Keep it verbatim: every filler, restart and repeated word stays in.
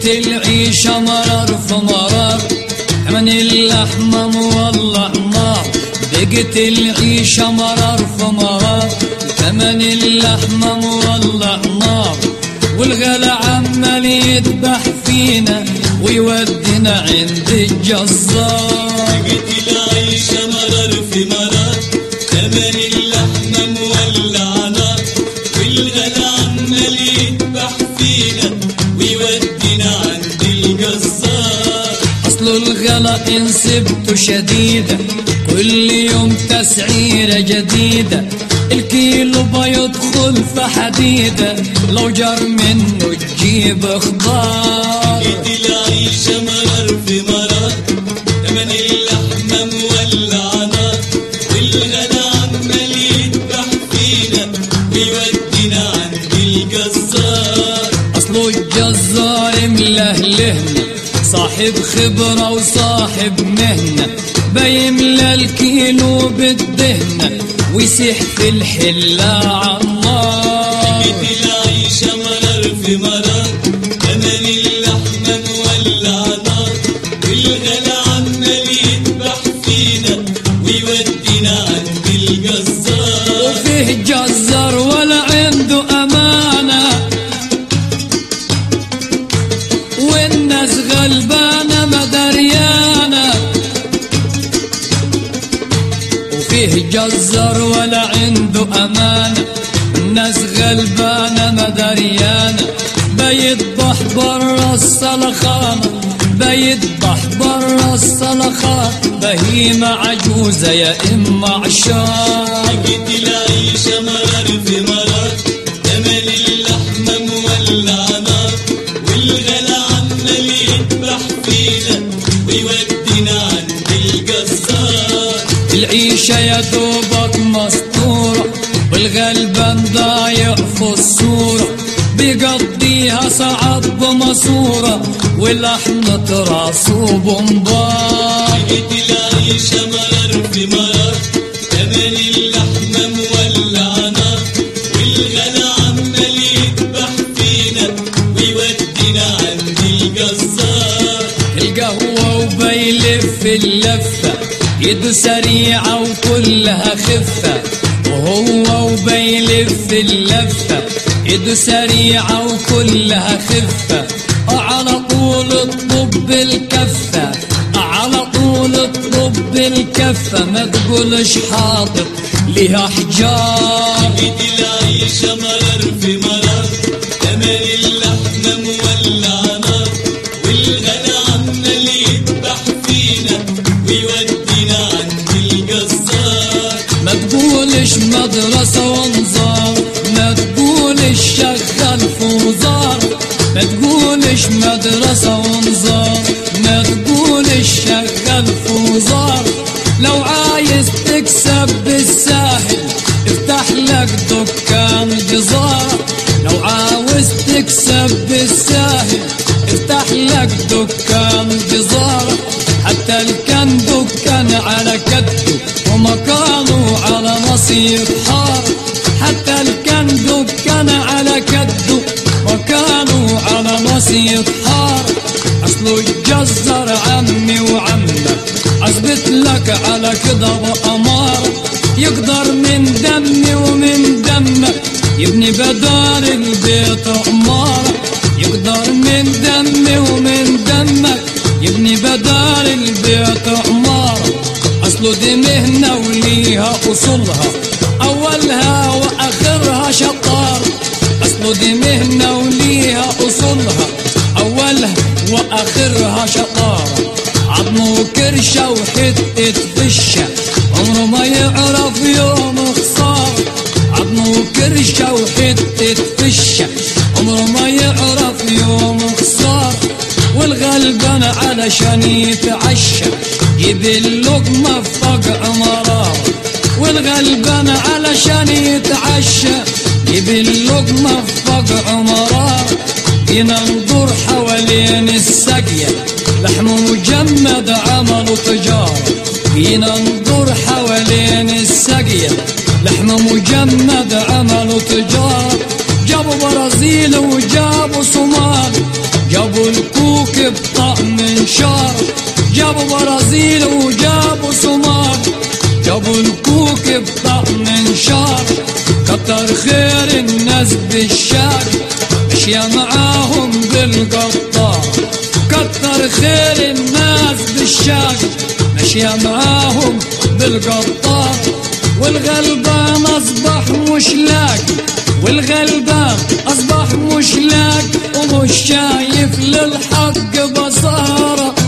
العيشة مرار فمرار، ثمن اللحمة والله نار. بقت العيشة مرار فمرار، ثمن اللحمة والله نار. والغلا عمال يذبح فينا ويودينا عند الجزار. بقت العيشة مرار في مرار، ثمن اللحمة مولع نار. والغلا عمال يذبح فينا ويودينا عند الجزار. أصل الغلا إن سبته شديدة، كل يوم تسعيرة جديدة. الكيلو بيدخل في حديدة، لو جر منه تجيب خضار. بقت العيشة مرار في مرار، ثمن اللحمة مولع نار. والغلا عمال يذبح فينا ويودينا عند الجزار. أصله الجزار ملهلهنا، صاحب خبرة وصاحب مهنة. بيملى الكيلو بالدهنة ويسيح في الحلة عالنار. بقت العيشة مرار في مرار، ثمن اللحمة مولع نار. والغلا عمال يذبح فينا ويودينا عند الجزار. وفيه جزار ولا عنده أمانة، والناس غلبانة مدريانة. وفيه جزار ولا عنده أمانة، الناس غلبانة مدريانة. بيذبح برا الصلخانة، بيذبح برا الصلخانة. بهيمة عجوزة يا إما عشان. بقت العيشة مرار في مرار، ثمن اللحمة مولع نار. والغلا عمال يذبح فينا ويودينا عند الجزار. العيشة يا دوبك مسطورة، والغلبان ضايع في الصورة. بيقضيها صعب بماسورة، ولحمة راسه بمبار. بقت العيشة مرار في مرار، ثمن اللحمة مولع نار. والغلا عمال يذبح فينا ويودينا عند الجزار. القهوة وبيلف اللفة، يده سريعة وكلها خفة. وهو وبيلف اللفة، يده سريعة وكلها خفة. على طول اطلب بالكفة، على طول اطلب بالكفة. ما تقولش حاطط ليها حجار. بقت العيشة مرار في مرار، ثمن اللحمة مولع نار. والغلا عمال يذبح فينا ويودينا عند الجزار. ما تقولش مدرسة ونظام، ما تقولش شغال في وزار. ما تقولش مدرسة ونظام، ما تقولش شغال في وزار. لو عايز تكسب بالساهل افتح لك دكان جزار. لو عاوز تكسب بالساهل افتح لك دكان جزار. حتى الكن دكان على كده ومكانه على مصير حار. حتى الكن دكان على كده وكانوا على مصير حار. أصله الجزار عمي وعمك، أثبت لك على كده بأمار. يقدر من دمي ومن دمك يبني بدار البيت عمارة. يقدر من دمي ومن دمك يبني بدار البيت عمارة. أصله دي مهنة وليها أصولها، أولها وآخرها شطار. أصله دي مهنة وليها أصولها، أولها وآخرها شطارة. عظم وكرشة وحتة فشة، عمره ما يعرف يوم خسارة. عظم وكرشة وحتة فشة، عمره ما يعرف يوم خسارة. والغلبان علشان يتعشى يبي اللقمة فوق مرارة. والغلبان علشان يتعشى يبي اللقمة فوق مرارة. ينظر حوالين السقية لحم مجمد عملوا تجارة. ينظر حوالين السقية لحم مجمد عملوا تجارة. جابوا برازيل وجابوا صومال، جابوا الكويت منشار، جابوا برازيل وجابوا سمار، جابوا الكوك بطعم منشار. كتر خير الناس بالشاك مشيا معاهم بالقطار، كتر خير الناس بالشاك مشيا معاهم بالقطار. والغلبان اصبح مش لاقي، والغلبان اصبح مش لاقي ومش شايف للحق بصاره.